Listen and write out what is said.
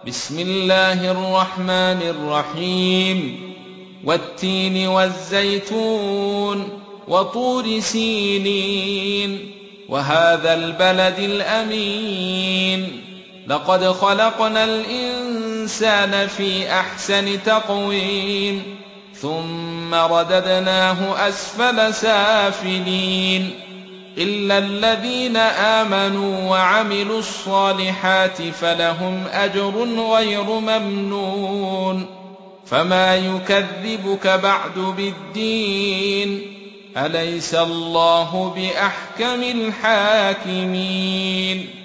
بسم الله الرحمن الرحيم والتين والزيتون وطور سينين وهذا البلد الأمين لقد خلقنا الإنسان في أحسن تقويم ثم رددناه أسفل سافلين إلا الذين آمنوا وعملوا الصالحات فلهم أجر غير ممنون فما يكذبك بعد بالدين أليس الله بأحكم الحاكمين